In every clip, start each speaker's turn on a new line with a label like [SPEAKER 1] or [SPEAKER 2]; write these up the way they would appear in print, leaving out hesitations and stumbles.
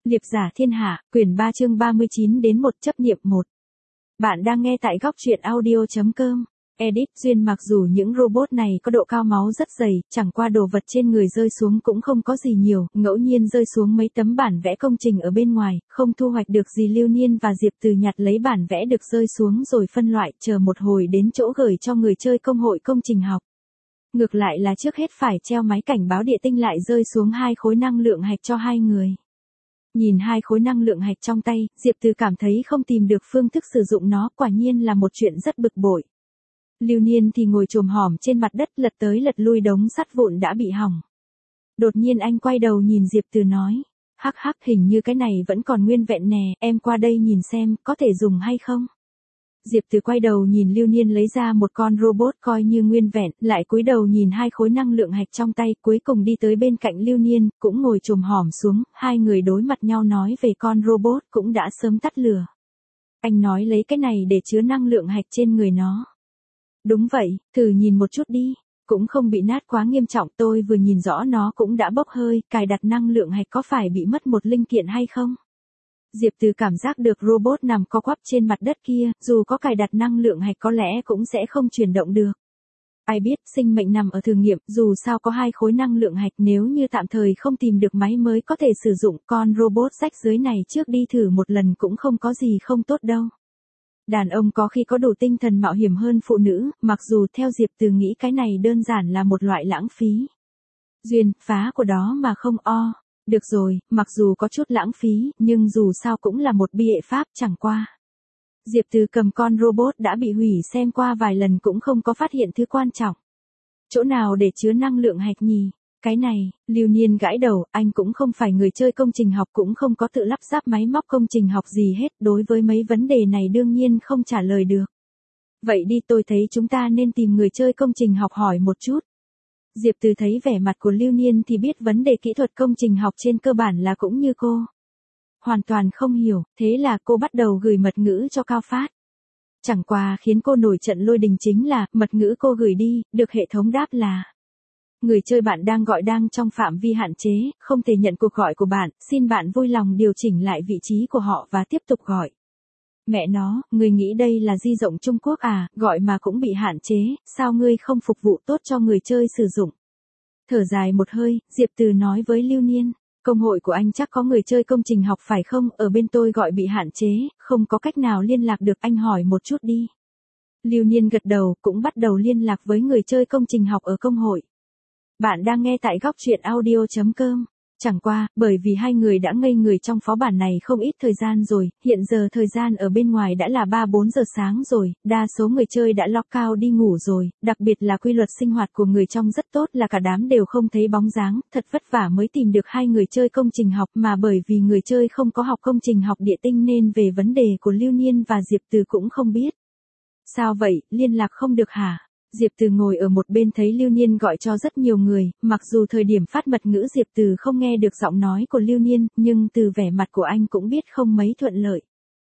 [SPEAKER 1] Liệp giả thiên hạ, quyển 3 chương 39 đến 1 chấp niệm 1. Bạn đang nghe tại góc truyện audio.com. Edit Duyên mặc dù những robot này có độ cao máu rất dày, chẳng qua đồ vật trên người rơi xuống cũng không có gì nhiều, ngẫu nhiên rơi xuống mấy tấm bản vẽ công trình ở bên ngoài, không thu hoạch được gì. Lưu Niên và Diệp Từ nhặt lấy bản vẽ được rơi xuống rồi phân loại, chờ một hồi đến chỗ gửi cho người chơi công hội công trình học. Ngược lại là trước hết phải treo máy cảnh báo địa tinh lại rơi xuống 2 khối năng lượng hạch cho 2 người. Nhìn 2 khối năng lượng hạch trong tay, Diệp Từ cảm thấy không tìm được phương thức sử dụng nó, quả nhiên là một chuyện rất bực bội. Lưu Niên thì ngồi chồm hổm trên mặt đất lật tới lật lui đống sắt vụn đã bị hỏng. Đột nhiên anh quay đầu nhìn Diệp Từ nói, hắc hắc, hình như cái này vẫn còn nguyên vẹn nè, em qua đây nhìn xem, có thể dùng hay không? Diệp Từ quay đầu nhìn Lưu Niên lấy ra một con robot coi như nguyên vẹn, lại cúi đầu nhìn 2 khối năng lượng hạch trong tay, cuối cùng đi tới bên cạnh Lưu Niên, cũng ngồi chồm hổm xuống, hai người đối mặt nhau nói về con robot cũng đã sớm tắt lửa. Anh nói lấy cái này để chứa năng lượng hạch trên người nó. Đúng vậy, thử nhìn một chút đi, cũng không bị nát quá nghiêm trọng, tôi vừa nhìn rõ nó cũng đã bốc hơi, cài đặt năng lượng hạch có phải bị mất một linh kiện hay không? Diệp Từ cảm giác được robot nằm co quắp trên mặt đất kia, dù có cài đặt năng lượng hạch có lẽ cũng sẽ không chuyển động được. Ai biết, sinh mệnh nằm ở thử nghiệm, dù sao có 2 khối năng lượng hạch, nếu như tạm thời không tìm được máy mới có thể sử dụng, con robot rách dưới này trước đi thử một lần cũng không có gì không tốt đâu. Đàn ông có khi có đủ tinh thần mạo hiểm hơn phụ nữ, mặc dù theo Diệp Từ nghĩ cái này đơn giản là một loại lãng phí. Duyên, phá của đó mà không o. Được rồi, mặc dù có chút lãng phí, nhưng dù sao cũng là một biện pháp, chẳng qua. Diệp Từ cầm con robot đã bị hủy xem qua vài lần cũng không có phát hiện thứ quan trọng. Chỗ nào để chứa năng lượng hạch nhỉ? Cái này, Lưu Niên gãi đầu, anh cũng không phải người chơi công trình học, cũng không có tự lắp ráp máy móc công trình học gì hết, đối với mấy vấn đề này đương nhiên không trả lời được. Vậy đi, tôi thấy chúng ta nên tìm người chơi công trình học hỏi một chút. Diệp Từ thấy vẻ mặt của Lưu Niên thì biết vấn đề kỹ thuật công trình học trên cơ bản là cũng như cô. Hoàn toàn không hiểu, thế là cô bắt đầu gửi mật ngữ cho Cao Phát. Chẳng qua khiến cô nổi trận lôi đình chính là, mật ngữ cô gửi đi, được hệ thống đáp là: người chơi bạn đang gọi đang trong phạm vi hạn chế, không thể nhận cuộc gọi của bạn, xin bạn vui lòng điều chỉnh lại vị trí của họ và tiếp tục gọi. Mẹ nó, người nghĩ đây là di động Trung Quốc à, gọi mà cũng bị hạn chế, sao ngươi không phục vụ tốt cho người chơi sử dụng? Thở dài một hơi, Diệp Từ nói với Lưu Niên, công hội của anh chắc có người chơi công trình học phải không, ở bên tôi gọi bị hạn chế, không có cách nào liên lạc được, anh hỏi một chút đi. Lưu Niên gật đầu, cũng bắt đầu liên lạc với người chơi công trình học ở công hội. Bạn đang nghe tại góc truyện audio.com. Chẳng qua, bởi vì hai người đã ngây người trong phó bản này không ít thời gian rồi, hiện giờ thời gian ở bên ngoài đã là 3-4 giờ sáng rồi, đa số người chơi đã lock out đi ngủ rồi, đặc biệt là quy luật sinh hoạt của người trong rất tốt là cả đám đều không thấy bóng dáng, thật vất vả mới tìm được hai người chơi công trình học, mà bởi vì người chơi không có học công trình học địa tinh nên về vấn đề của Lưu Niên và Diệp Từ cũng không biết. Sao vậy, liên lạc không được hả? Diệp Từ ngồi ở một bên thấy Lưu Niên gọi cho rất nhiều người, mặc dù thời điểm phát mật ngữ Diệp Từ không nghe được giọng nói của Lưu Niên, nhưng từ vẻ mặt của anh cũng biết không mấy thuận lợi.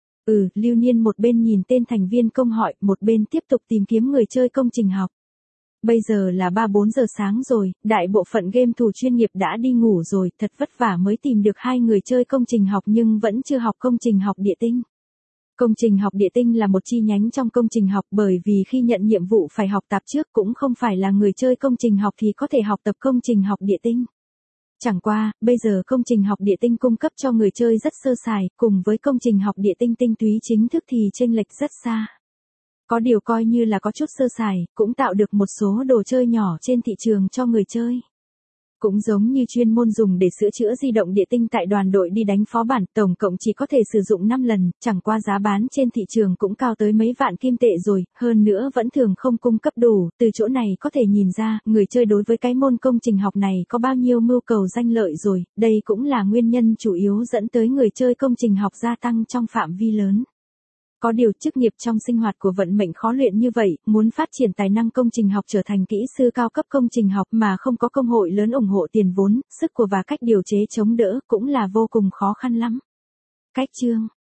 [SPEAKER 1] Lưu Niên một bên nhìn tên thành viên công hội, một bên tiếp tục tìm kiếm người chơi công trình học. Bây giờ là 3-4 giờ sáng rồi, đại bộ phận game thủ chuyên nghiệp đã đi ngủ rồi, thật vất vả mới tìm được hai người chơi công trình học nhưng vẫn chưa học công trình học địa tinh. Công trình học địa tinh là một chi nhánh trong công trình học, bởi vì khi nhận nhiệm vụ phải học tập trước, cũng không phải là người chơi công trình học thì có thể học tập công trình học địa tinh. Chẳng qua, bây giờ công trình học địa tinh cung cấp cho người chơi rất sơ sài, cùng với công trình học địa tinh tinh túy chính thức thì chênh lệch rất xa. Có điều coi như là có chút sơ sài, cũng tạo được một số đồ chơi nhỏ trên thị trường cho người chơi. Cũng giống như chuyên môn dùng để sửa chữa di động địa tinh tại đoàn đội đi đánh phó bản, tổng cộng chỉ có thể sử dụng 5 lần, chẳng qua giá bán trên thị trường cũng cao tới mấy vạn kim tệ rồi, hơn nữa vẫn thường không cung cấp đủ, từ chỗ này có thể nhìn ra, người chơi đối với cái môn công trình học này có bao nhiêu mưu cầu danh lợi rồi, đây cũng là nguyên nhân chủ yếu dẫn tới người chơi công trình học gia tăng trong phạm vi lớn. Có điều chức nghiệp trong sinh hoạt của vận mệnh khó luyện như vậy, muốn phát triển tài năng công trình học trở thành kỹ sư cao cấp công trình học mà không có công hội lớn ủng hộ tiền vốn, sức của và cách điều chế chống đỡ cũng là vô cùng khó khăn lắm. Cách chương